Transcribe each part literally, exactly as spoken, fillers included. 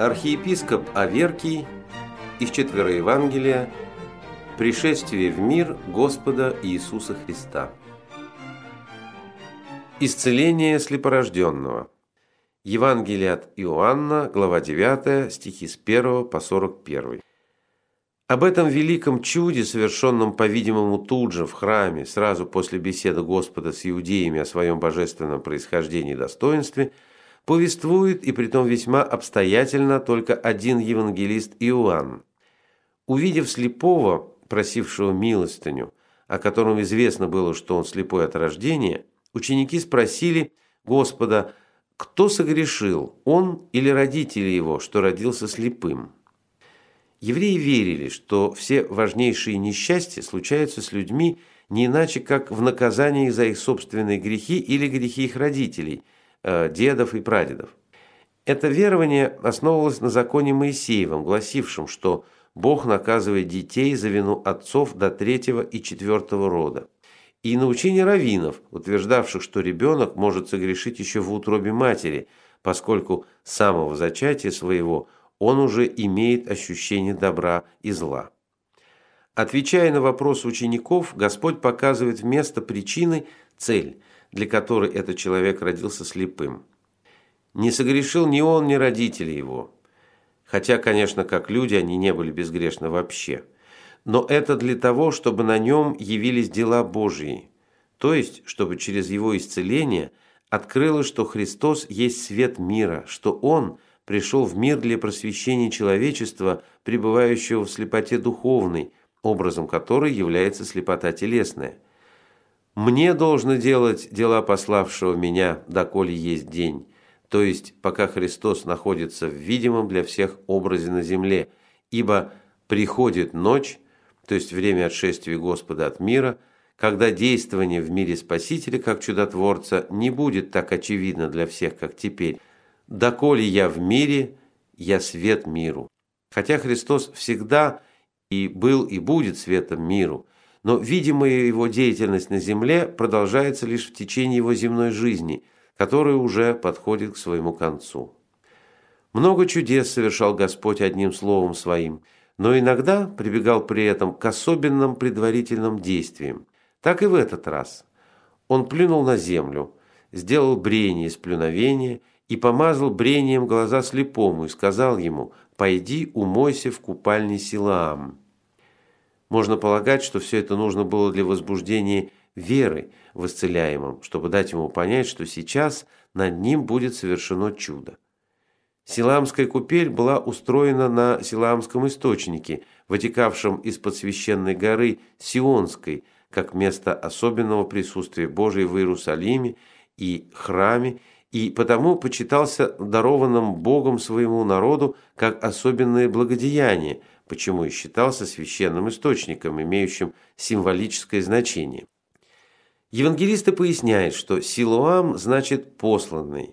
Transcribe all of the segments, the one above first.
Архиепископ Аверкий из Четвероевангелия «Пришествие в мир Господа Иисуса Христа». Исцеление слепорожденного. Евангелие от Иоанна, глава девятая, стихи с первого по сорок первый. Об этом великом чуде, совершенном, по-видимому, тут же в храме, сразу после беседы Господа с иудеями о своем божественном происхождении и достоинстве, повествует, и притом весьма обстоятельно, только один евангелист Иоанн. Увидев слепого, просившего милостыню, о котором известно было, что он слепой от рождения, ученики спросили Господа, кто согрешил, он или родители его, что родился слепым? Евреи верили, что все важнейшие несчастья случаются с людьми не иначе, как в наказании за их собственные грехи или грехи их родителей, дедов и прадедов. Это верование основывалось на законе Моисеевом, гласившем, что Бог наказывает детей за вину отцов до третьего и четвертого рода, и на учении раввинов, утверждавших, что ребенок может согрешить еще в утробе матери, поскольку с самого зачатия своего он уже имеет ощущение добра и зла. Отвечая на вопросы учеников, Господь показывает вместо причины цель, для которой этот человек родился слепым. Не согрешил ни он, ни родители его. Хотя, конечно, как люди они не были безгрешны вообще. Но это для того, чтобы на нем явились дела Божьи. То есть, чтобы через его исцеление открылось, что Христос есть свет мира, что Он пришел в мир для просвещения человечества, пребывающего в слепоте духовной, образом которой является слепота телесная. «Мне должно делать дела пославшего меня, доколе есть день», то есть пока Христос находится в видимом для всех образе на земле, ибо приходит ночь, то есть время отшествия Господа от мира, когда действование в мире Спасителя как чудотворца не будет так очевидно для всех, как теперь. «Доколе я в мире, я свет миру». Хотя Христос всегда и был и будет светом миру, но видимая его деятельность на земле продолжается лишь в течение его земной жизни, которая уже подходит к своему концу. Много чудес совершал Господь одним словом своим, но иногда прибегал при этом к особенным предварительным действиям. Так и в этот раз. Он плюнул на землю, сделал брение из плюновения и помазал брением глаза слепому и сказал ему: «Пойди, умойся в купальне Силаам». Можно полагать, что все это нужно было для возбуждения веры в исцеляемом, чтобы дать ему понять, что сейчас над ним будет совершено чудо. Силаамская купель была устроена на Силаамском источнике, вытекавшем из-под священной горы Сионской, как место особенного присутствия Божия в Иерусалиме и храме, и потому почитался дарованным Богом своему народу как особенное благодеяние, почему и считался священным источником, имеющим символическое значение. Евангелисты поясняют, что Силоам значит «посланный».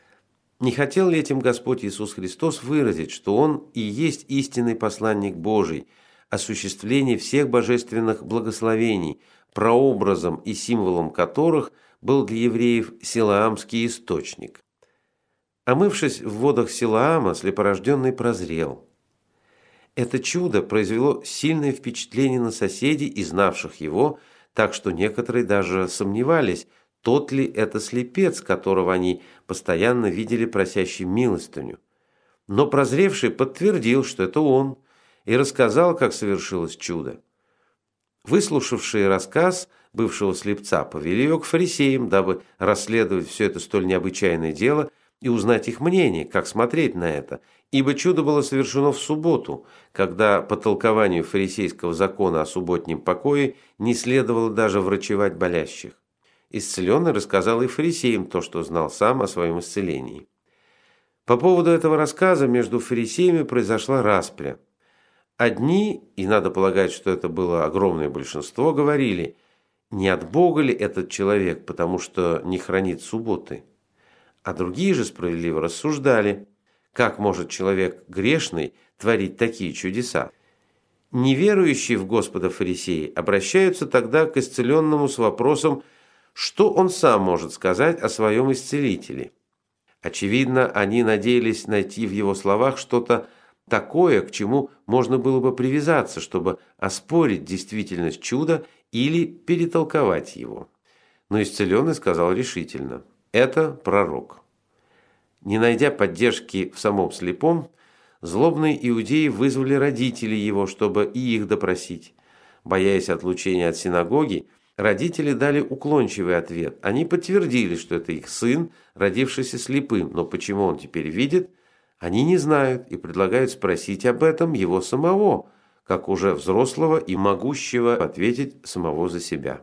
Не хотел ли этим Господь Иисус Христос выразить, что Он и есть истинный посланник Божий, осуществление всех божественных благословений, прообразом и символом которых был для евреев Силаамский источник? Омывшись в водах Силаама, слепорожденный прозрел. Это чудо произвело сильное впечатление на соседей и знавших его, так что некоторые даже сомневались, тот ли это слепец, которого они постоянно видели просящим милостыню. Но прозревший подтвердил, что это он, и рассказал, как совершилось чудо. Выслушавшие рассказ бывшего слепца повели его к фарисеям, дабы расследовать все это столь необычайное дело и узнать их мнение, как смотреть на это, ибо чудо было совершено в субботу, когда по толкованию фарисейского закона о субботнем покое не следовало даже врачевать болящих. Исцеленный рассказал и фарисеям то, что знал сам о своем исцелении. По поводу этого рассказа между фарисеями произошла распря. Одни, и надо полагать, что это было огромное большинство, говорили: не от Бога ли этот человек, потому что не хранит субботы? А другие же справедливо рассуждали: как может человек грешный творить такие чудеса? Неверующие в Господа фарисеи обращаются тогда к исцеленному с вопросом, что он сам может сказать о своем исцелителе. Очевидно, они надеялись найти в его словах что-то такое, к чему можно было бы привязаться, чтобы оспорить действительность чуда или перетолковать его. Но исцеленный сказал решительно: «Это пророк». Не найдя поддержки в самом слепом, злобные иудеи вызвали родителей его, чтобы и их допросить. Боясь отлучения от синагоги, родители дали уклончивый ответ. Они подтвердили, что это их сын, родившийся слепым, но почему он теперь видит, они не знают и предлагают спросить об этом его самого, как уже взрослого и могущего ответить самого за себя.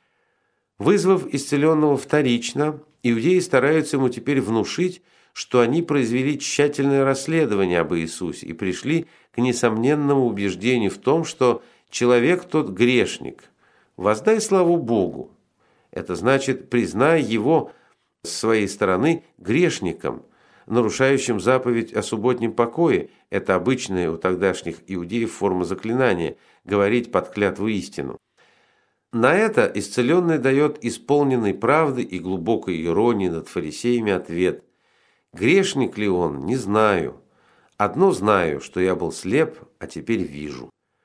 Вызвав исцеленного вторично, иудеи стараются ему теперь внушить, что они произвели тщательное расследование об Иисусе и пришли к несомненному убеждению в том, что человек тот грешник. Воздай славу Богу. Это значит, признай его с своей стороны грешником, нарушающим заповедь о субботнем покое. Это обычная у тогдашних иудеев форма заклинания – говорить под клятву истину. На это исцеленный дает исполненный правды и глубокой иронии над фарисеями ответ: «Грешник ли он, не знаю. Одно знаю, что я был слеп, а теперь вижу».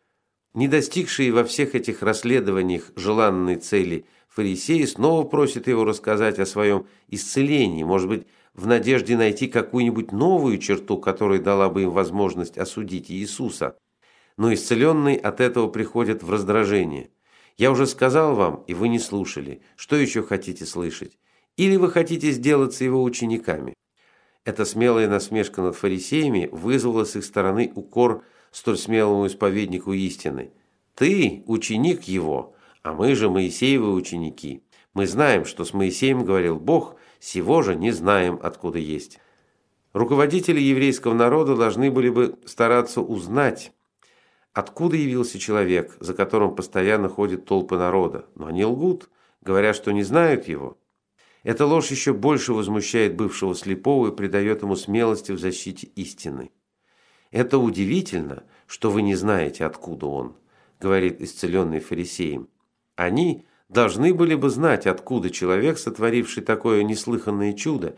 Не достигшие во всех этих расследованиях желанной цели фарисеи снова просят его рассказать о своем исцелении, может быть, в надежде найти какую-нибудь новую черту, которая дала бы им возможность осудить Иисуса. Но исцеленный от этого приходит в раздражение. «Я уже сказал вам, и вы не слушали. Что еще хотите слышать? Или вы хотите сделаться его учениками?» Эта смелая насмешка над фарисеями вызвала с их стороны укор столь смелому исповеднику истины. «Ты ученик его, а мы же Моисеевы ученики. Мы знаем, что с Моисеем говорил Бог, сего же не знаем, откуда есть». Руководители еврейского народа должны были бы стараться узнать, откуда явился человек, за которым постоянно ходят толпы народа. Но они лгут, говоря, что не знают его. Эта ложь еще больше возмущает бывшего слепого и придает ему смелости в защите истины. «Это удивительно, что вы не знаете, откуда он», – говорит исцеленный фарисеям. Они должны были бы знать, откуда человек, сотворивший такое неслыханное чудо.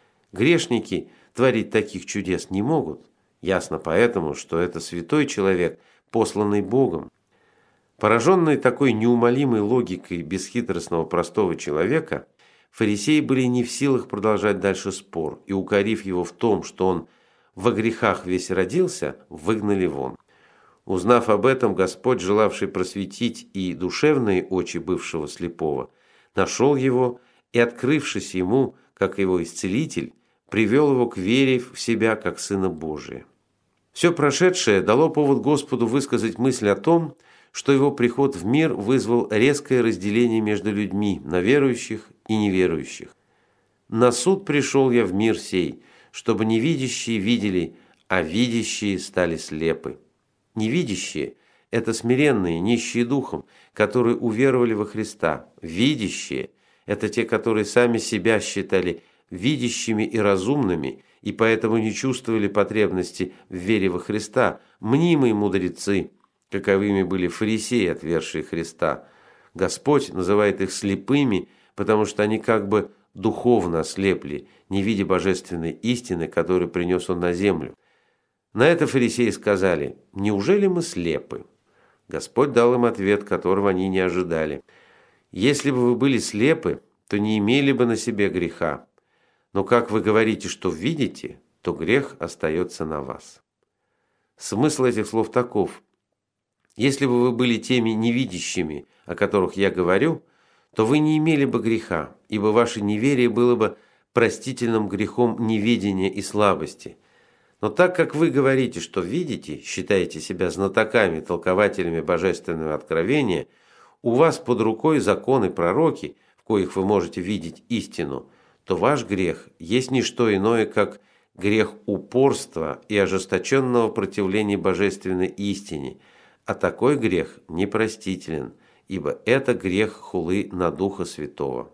Грешники творить таких чудес не могут. Ясно поэтому, что это святой человек, посланный Богом. Пораженные такой неумолимой логикой бесхитростного простого человека, фарисеи были не в силах продолжать дальше спор, и, укорив его в том, что он во грехах весь родился, выгнали вон. Узнав об этом, Господь, желавший просветить и душевные очи бывшего слепого, нашел его и, открывшись ему, как его исцелитель, привел его к вере в себя как Сына Божия. Все прошедшее дало повод Господу высказать мысль о том, что его приход в мир вызвал резкое разделение между людьми на верующих и неверующих. «На суд пришел я в мир сей, чтобы невидящие видели, а видящие стали слепы». Невидящие – это смиренные, нищие духом, которые уверовали во Христа. Видящие – это те, которые сами себя считали видящими и разумными, и поэтому не чувствовали потребности в вере во Христа, мнимые мудрецы, каковыми были фарисеи, отвергшие Христа. Господь называет их слепыми, потому что они как бы духовно ослепли, не видя божественной истины, которую принес Он на землю. На это фарисеи сказали: «Неужели мы слепы?» Господь дал им ответ, которого они не ожидали. «Если бы вы были слепы, то не имели бы на себе греха. Но как вы говорите, что видите, то грех остается на вас». Смысл этих слов таков: если бы вы были теми невидящими, о которых я говорю, то вы не имели бы греха, ибо ваше неверие было бы простительным грехом неведения и слабости. Но так как вы говорите, что видите, считаете себя знатоками, толкователями божественного откровения, у вас под рукой законы пророки, в коих вы можете видеть истину, то ваш грех есть не что иное, как грех упорства и ожесточенного противления божественной истине, а такой грех непростителен, ибо это грех хулы на Духа Святого.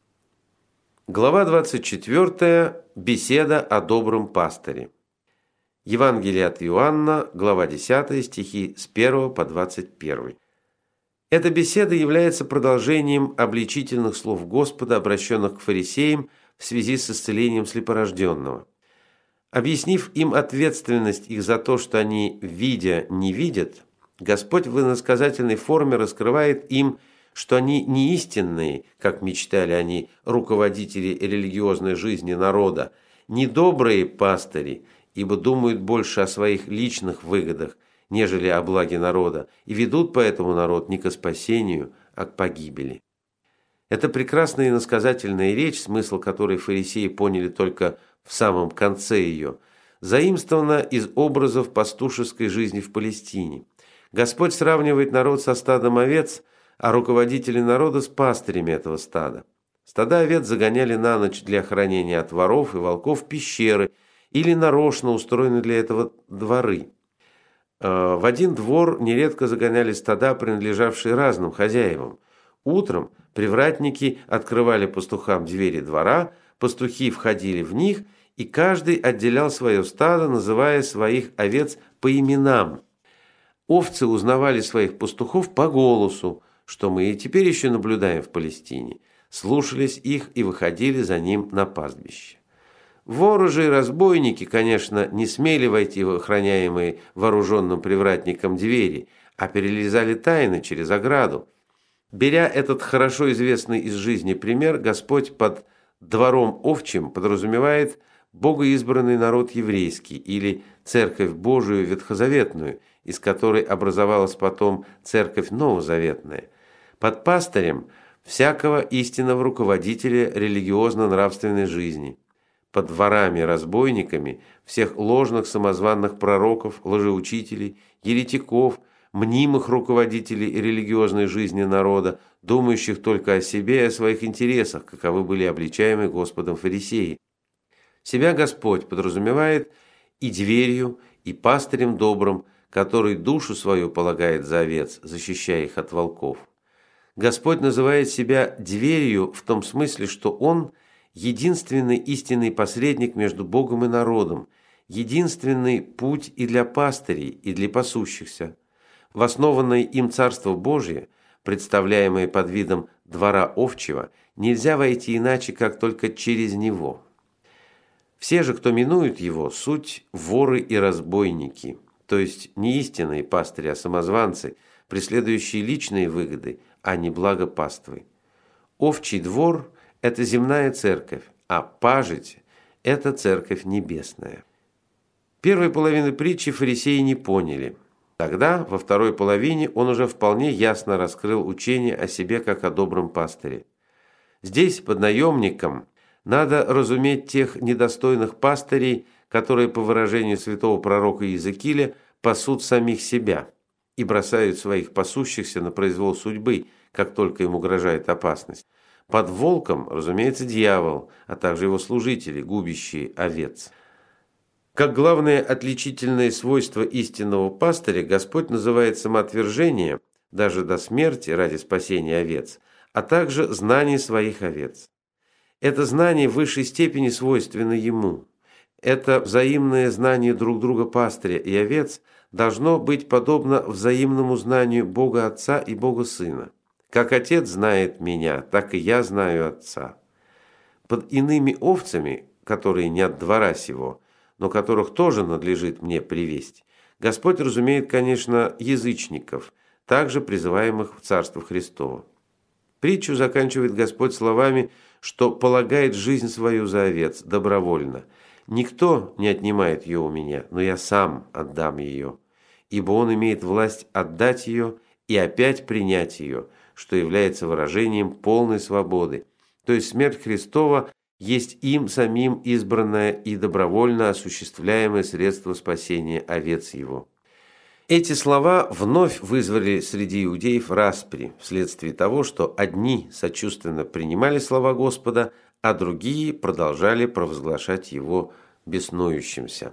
Глава двадцать четвёртая. Беседа о добром пастыре. Евангелие от Иоанна, глава десятая, стихи с первого по двадцать первый. Эта беседа является продолжением обличительных слов Господа, обращенных к фарисеям в связи с исцелением слепорожденного. Объяснив им ответственность их за то, что они, видя, не видят, Господь в иносказательной форме раскрывает им, что они не истинные, как мечтали они, руководители религиозной жизни народа, не добрые пастыри, ибо думают больше о своих личных выгодах, нежели о благе народа, и ведут поэтому народ не ко спасению, а к погибели. Это прекрасная иносказательная речь, смысл которой фарисеи поняли только в самом конце ее, заимствована из образов пастушеской жизни в Палестине. Господь сравнивает народ со стадом овец, а руководители народа с пастырями этого стада. Стада овец загоняли на ночь для охранения от воров и волков в пещеры или нарочно устроены для этого дворы. В один двор нередко загоняли стада, принадлежавшие разным хозяевам. Утром привратники открывали пастухам двери двора, пастухи входили в них, и каждый отделял свое стадо, называя своих овец по именам. Овцы узнавали своих пастухов по голосу, что мы и теперь еще наблюдаем в Палестине, слушались их и выходили за ним на пастбище. Воры же и разбойники, конечно, не смели войти в охраняемые вооруженным привратником двери, а перелезали тайно через ограду. Беря этот хорошо известный из жизни пример, Господь под двором овчим подразумевает богоизбранный народ еврейский или Церковь Божию ветхозаветную, из которой образовалась потом Церковь новозаветная. Под пастырем всякого истинного руководителя религиозно-нравственной жизни. Под дворами-разбойниками всех ложных самозванных пророков, лжеучителей, еретиков, мнимых руководителей религиозной жизни народа, думающих только о себе и о своих интересах, каковы были обличаемы Господом фарисеи. Себя Господь подразумевает и дверью, и пастырем добрым, который душу свою полагает за овец, защищая их от волков. Господь называет себя дверью в том смысле, что Он – единственный истинный посредник между Богом и народом, единственный путь и для пастырей, и для пасущихся. В основанное им Царство Божие, представляемое под видом двора овчего, нельзя войти иначе, как только через него. Все же, кто минует его, суть воры и разбойники, то есть не истинные пастыри, а самозванцы, преследующие личные выгоды, а не благо паствы. Овчий двор – это земная церковь, а пажить – это церковь небесная. Первой половины притчи фарисеи не поняли. Тогда, во второй половине, он уже вполне ясно раскрыл учение о себе как о добром пастыре. Здесь, под наемником, надо разуметь тех недостойных пастырей, которые, по выражению святого пророка Иезекииля, пасут самих себя и бросают своих пасущихся на произвол судьбы, как только им угрожает опасность. Под волком, разумеется, дьявол, а также его служители, губящие овец. Как главное отличительное свойство истинного пастыря Господь называет самоотвержение, даже до смерти ради спасения овец, а также знание своих овец. Это знание в высшей степени свойственно Ему. Это взаимное знание друг друга пастыря и овец должно быть подобно взаимному знанию Бога Отца и Бога Сына. Как Отец знает Меня, так и Я знаю Отца. Под иными овцами, которые не от двора сего, но которых тоже надлежит мне привесть, Господь разумеет, конечно, язычников, также призываемых в Царство Христово. Притчу заканчивает Господь словами, что полагает жизнь свою за овец добровольно. «Никто не отнимает ее у меня, но я сам отдам ее, ибо он имеет власть отдать ее и опять принять ее, что является выражением полной свободы, то есть смерть Христова есть им самим избранное и добровольно осуществляемое средство спасения овец его». Эти слова вновь вызвали среди иудеев распри, вследствие того, что одни сочувственно принимали слова Господа, а другие продолжали провозглашать его беснующимся.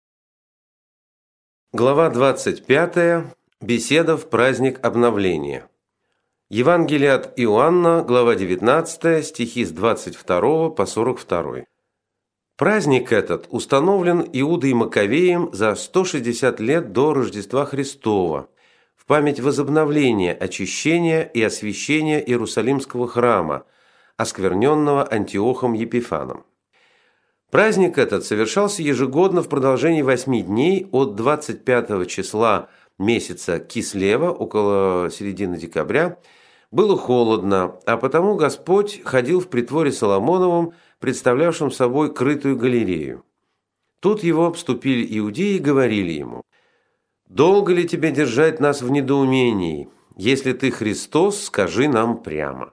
Глава двадцать пятая. Беседа в праздник обновления. Евангелие от Иоанна, глава девятнадцатая, стихи с двадцать второго по сорок второй. Праздник этот установлен Иудой Маковеем за сто шестьдесят лет до Рождества Христова, в память возобновления очищения и освящения Иерусалимского храма, оскверненного Антиохом Епифаном. Праздник этот совершался ежегодно в продолжении восьми дней от двадцать пятого числа месяца Кислева, около середины декабря. Было холодно, а потому Господь ходил в притворе Соломоновом, представлявшем собой крытую галерею. Тут его обступили иудеи и говорили ему: «Долго ли тебе держать нас в недоумении? Если ты Христос, скажи нам прямо».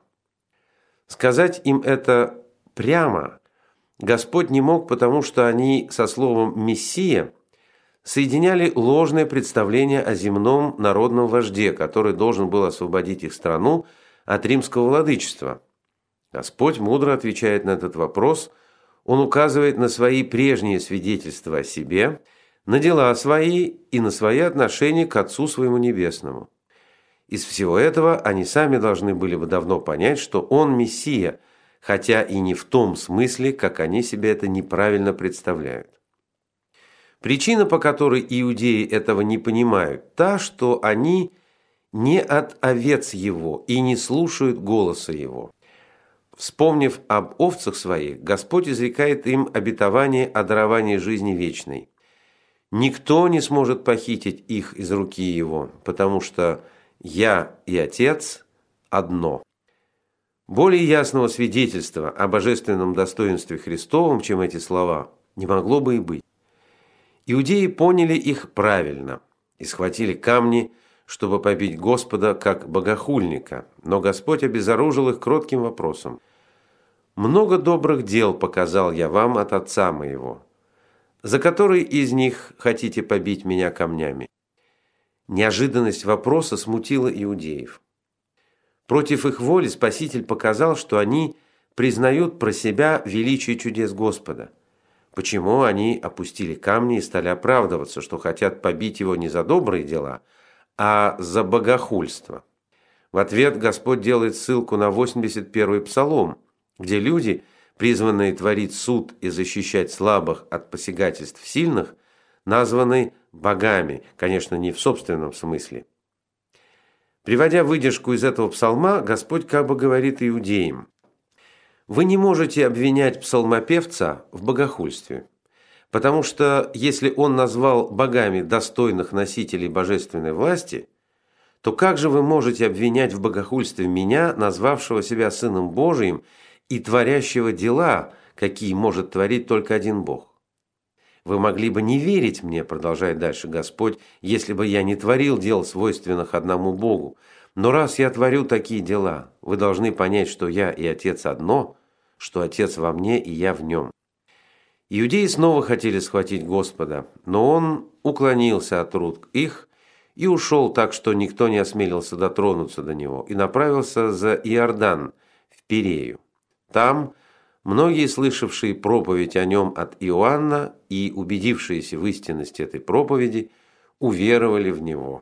Сказать им это прямо Господь не мог, потому что они со словом «мессия» соединяли ложное представление о земном народном вожде, который должен был освободить их страну от римского владычества. Господь мудро отвечает на этот вопрос. Он указывает на свои прежние свидетельства о себе, на дела свои и на свои отношения к Отцу своему Небесному. Из всего этого они сами должны были бы давно понять, что Он Мессия, хотя и не в том смысле, как они себе это неправильно представляют. Причина, по которой иудеи этого не понимают, та, что они не от овец Его и не слушают голоса Его. Вспомнив об овцах своих, Господь изрекает им обетование о даровании жизни вечной. Никто не сможет похитить их из руки Его, потому что «Я и Отец одно». Более ясного свидетельства о божественном достоинстве Христовом, чем эти слова, не могло бы и быть. Иудеи поняли их правильно и схватили камни, чтобы побить Господа как богохульника, но Господь обезоружил их кротким вопросом: «Много добрых дел показал я вам от Отца моего. За который из них хотите побить меня камнями?» Неожиданность вопроса смутила иудеев. Против их воли Спаситель показал, что они признают про себя величие чудес Господа. Почему они опустили камни и стали оправдываться, что хотят побить его не за добрые дела, а за богохульство? В ответ Господь делает ссылку на восемьдесят первый Псалом, где люди, призванные творить суд и защищать слабых от посягательств сильных, названы богами, конечно, не в собственном смысле. Приводя выдержку из этого псалма, Господь как бы говорит иудеям: «Вы не можете обвинять псалмопевца в богохульстве, потому что если он назвал богами достойных носителей божественной власти, то как же вы можете обвинять в богохульстве меня, назвавшего себя Сыном Божиим и творящего дела, какие может творить только один Бог? Вы могли бы не верить мне, продолжает дальше Господь, если бы я не творил дел, свойственных одному Богу. Но раз я творю такие дела, вы должны понять, что я и Отец одно, что Отец во мне и я в нем». Иудеи снова хотели схватить Господа, но Он уклонился от рук их и ушел так, что никто не осмелился дотронуться до Него, и направился за Иордан, в Пирею. Там многие, слышавшие проповедь о нем от Иоанна и убедившиеся в истинности этой проповеди, уверовали в него.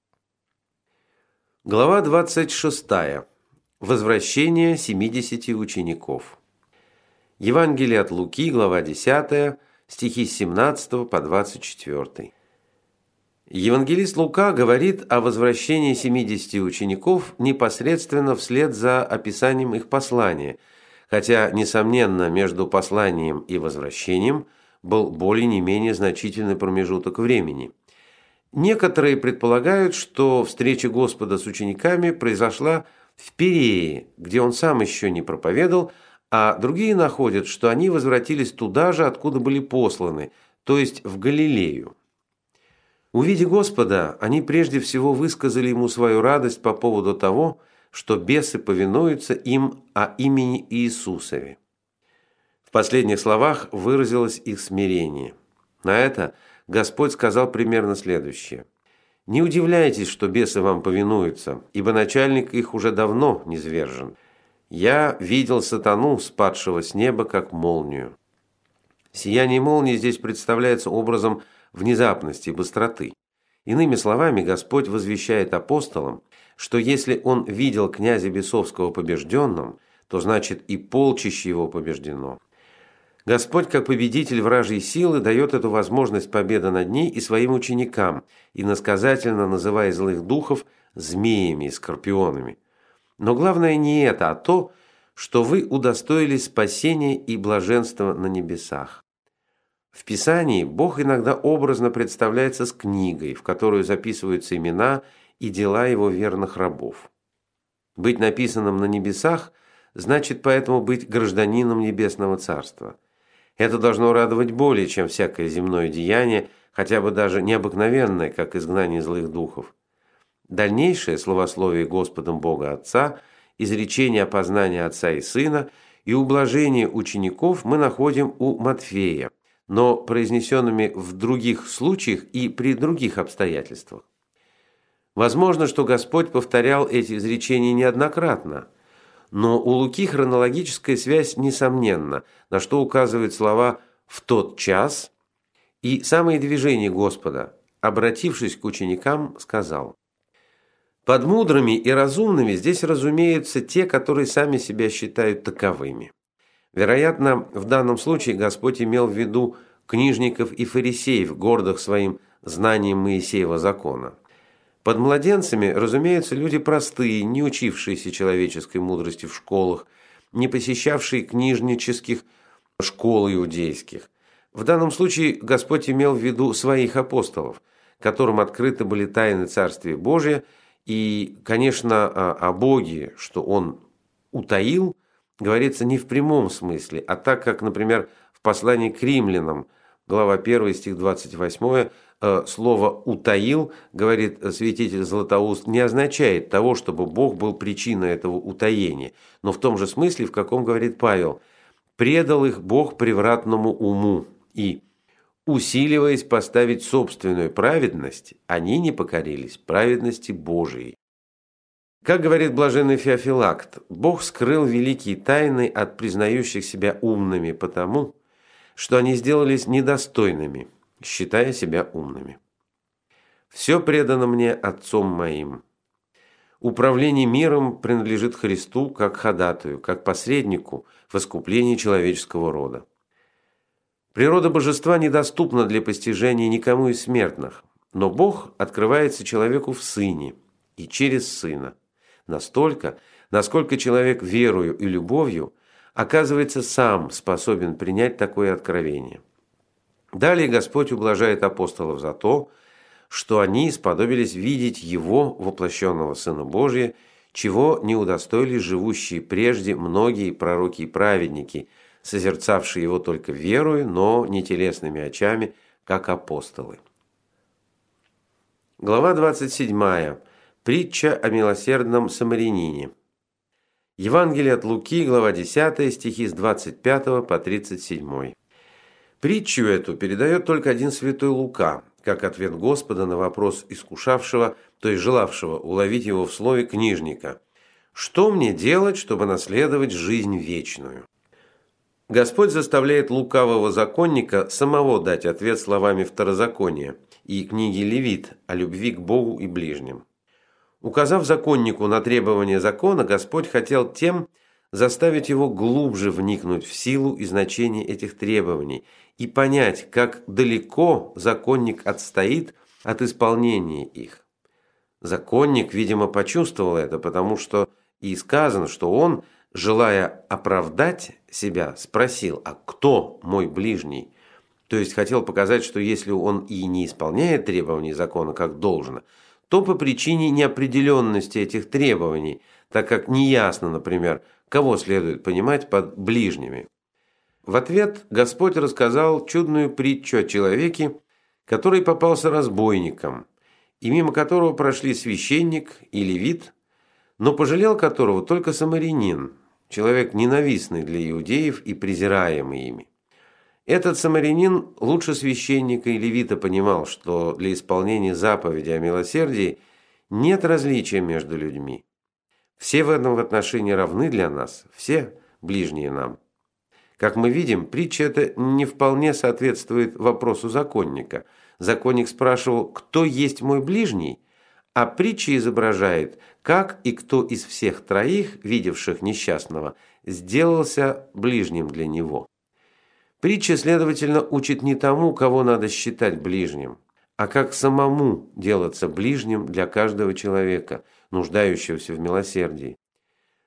Глава двадцать шестая. Возвращение семидесяти учеников. Евангелие от Луки, глава десятая, стихи с семнадцатого по двадцать четвёртый. Евангелист Лука говорит о возвращении семидесяти учеников непосредственно вслед за описанием их послания, хотя, несомненно, между посланием и возвращением был более не менее значительный промежуток времени. Некоторые предполагают, что встреча Господа с учениками произошла в Пирее, где он сам еще не проповедовал, а другие находят, что они возвратились туда же, откуда были посланы, то есть в Галилею. Увидя Господа, они прежде всего высказали ему свою радость по поводу того, что бесы повинуются им о имени Иисусове. В последних словах выразилось их смирение. На это Господь сказал примерно следующее: «Не удивляйтесь, что бесы вам повинуются, ибо начальник их уже давно низвержен. Я видел сатану, спадшего с неба, как молнию». Сияние молнии здесь представляется образом внезапности и быстроты. Иными словами, Господь возвещает апостолам, что если он видел князя бесовского побежденным, то значит и полчище его побеждено. Господь, как победитель вражьей силы, дает эту возможность победы над ней и своим ученикам, иносказательно называя злых духов змеями и скорпионами. Но главное не это, а то, что вы удостоились спасения и блаженства на небесах. В Писании Бог иногда образно представляется с книгой, в которую записываются имена и дела его верных рабов. Быть написанным на небесах значит поэтому быть гражданином Небесного Царства. Это должно радовать более, чем всякое земное деяние, хотя бы даже необыкновенное, как изгнание злых духов. Дальнейшее словословие Господом Бога Отца, изречение опознания Отца и Сына и ублажение учеников мы находим у Матфея, но произнесенными в других случаях и при других обстоятельствах. Возможно, что Господь повторял эти изречения неоднократно, но у Луки хронологическая связь несомненна, на что указывают слова «в тот час» и самые движения Господа, обратившись к ученикам, сказал. Под мудрыми и разумными здесь разумеются те, которые сами себя считают таковыми. Вероятно, в данном случае Господь имел в виду книжников и фарисеев, гордых своим знанием Моисеева закона. Под младенцами, разумеется, люди простые, не учившиеся человеческой мудрости в школах, не посещавшие книжнических школ иудейских. В данном случае Господь имел в виду своих апостолов, которым открыты были тайны Царствия Божия, и, конечно, о Боге, что Он утаил, говорится не в прямом смысле, а так, как, например, в послании к римлянам, глава первая, стих двадцать восемь, слово «утаил», говорит святитель Златоуст, не означает того, чтобы Бог был причиной этого утаения, но в том же смысле, в каком говорит Павел, «предал их Бог превратному уму» и, усиливаясь поставить собственную праведность, они не покорились праведности Божией. Как говорит блаженный Феофилакт, Бог скрыл великие тайны от признающих себя умными потому, что они сделались недостойными, считая себя умными. «Все предано мне Отцом моим». Управление миром принадлежит Христу как ходатаю, как посреднику в искуплении человеческого рода. Природа божества недоступна для постижения никому из смертных, но Бог открывается человеку в Сыне и через Сына, настолько, насколько человек верою и любовью оказывается сам способен принять такое откровение. Далее Господь ублажает апостолов за то, что они сподобились видеть Его, воплощенного Сына Божия, чего не удостоились живущие прежде многие пророки и праведники, созерцавшие Его только верою, но не телесными очами, как апостолы. Глава двадцать седьмая. Притча о милосердном самарянине. Евангелие от Луки, глава десятая, стихи с двадцать пятого по тридцать седьмой. Притчу эту передает только один святой Лука, как ответ Господа на вопрос искушавшего, то есть желавшего уловить его в слове книжника: «Что мне делать, чтобы наследовать жизнь вечную?» Господь заставляет лукавого законника самого дать ответ словами Второзакония и книги Левит о любви к Богу и ближним. Указав законнику на требования закона, Господь хотел тем заставить его глубже вникнуть в силу и значение этих требований и понять, как далеко законник отстоит от исполнения их. Законник, видимо, почувствовал это, потому что и сказано, что он, желая оправдать себя, спросил: «А кто мой ближний?» То есть хотел показать, что если он и не исполняет требований закона как должно, то по причине неопределенности этих требований, так как неясно, например, кого следует понимать под ближними. В ответ Господь рассказал чудную притчу о человеке, который попался разбойником, и мимо которого прошли священник и левит, но пожалел которого только самарянин, человек ненавистный для иудеев и презираемый ими. Этот самарянин лучше священника и левита понимал, что для исполнения заповеди о милосердии нет различия между людьми. Все в этом отношении равны для нас, все ближние нам. Как мы видим, притча эта не вполне соответствует вопросу законника. Законник спрашивал: «Кто есть мой ближний?», а притча изображает, как и кто из всех троих, видевших несчастного, сделался ближним для него. Притча, следовательно, учит не тому, кого надо считать ближним, а как самому делаться ближним для каждого человека, нуждающегося в милосердии.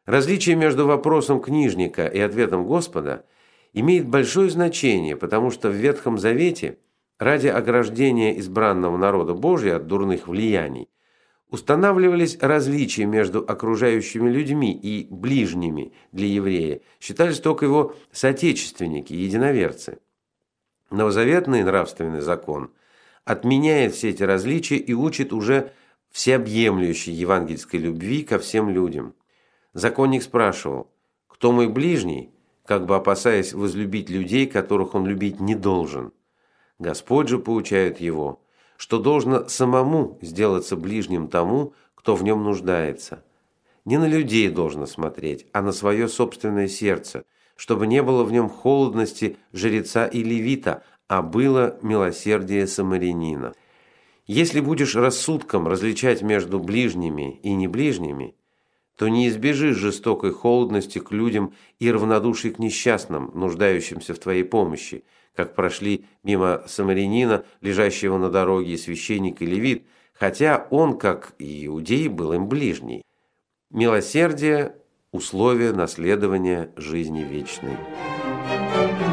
Различие между вопросом книжника и ответом Господа имеет большое значение, потому что в Ветхом Завете ради ограждения избранного народа Божия от дурных влияний устанавливались различия между окружающими людьми и ближними для еврея, считались только его соотечественники, единоверцы. Новозаветный нравственный закон отменяет все эти различия и учит уже всеобъемлющей евангельской любви ко всем людям. Законник спрашивал: «Кто мой ближний?», как бы опасаясь возлюбить людей, которых он любить не должен. Господь же поучает его, что должно самому сделаться ближним тому, кто в нем нуждается. Не на людей должно смотреть, а на свое собственное сердце, чтобы не было в нем холодности жреца и левита, а было милосердие самарянина. Если будешь рассудком различать между ближними и неближними, то не избежишь жестокой холодности к людям и равнодушия к несчастным, нуждающимся в твоей помощи, как прошли мимо самарянина, лежащего на дороге, и священник и левит, хотя он, как и иудей, был им ближний. Милосердие – условие наследования жизни вечной.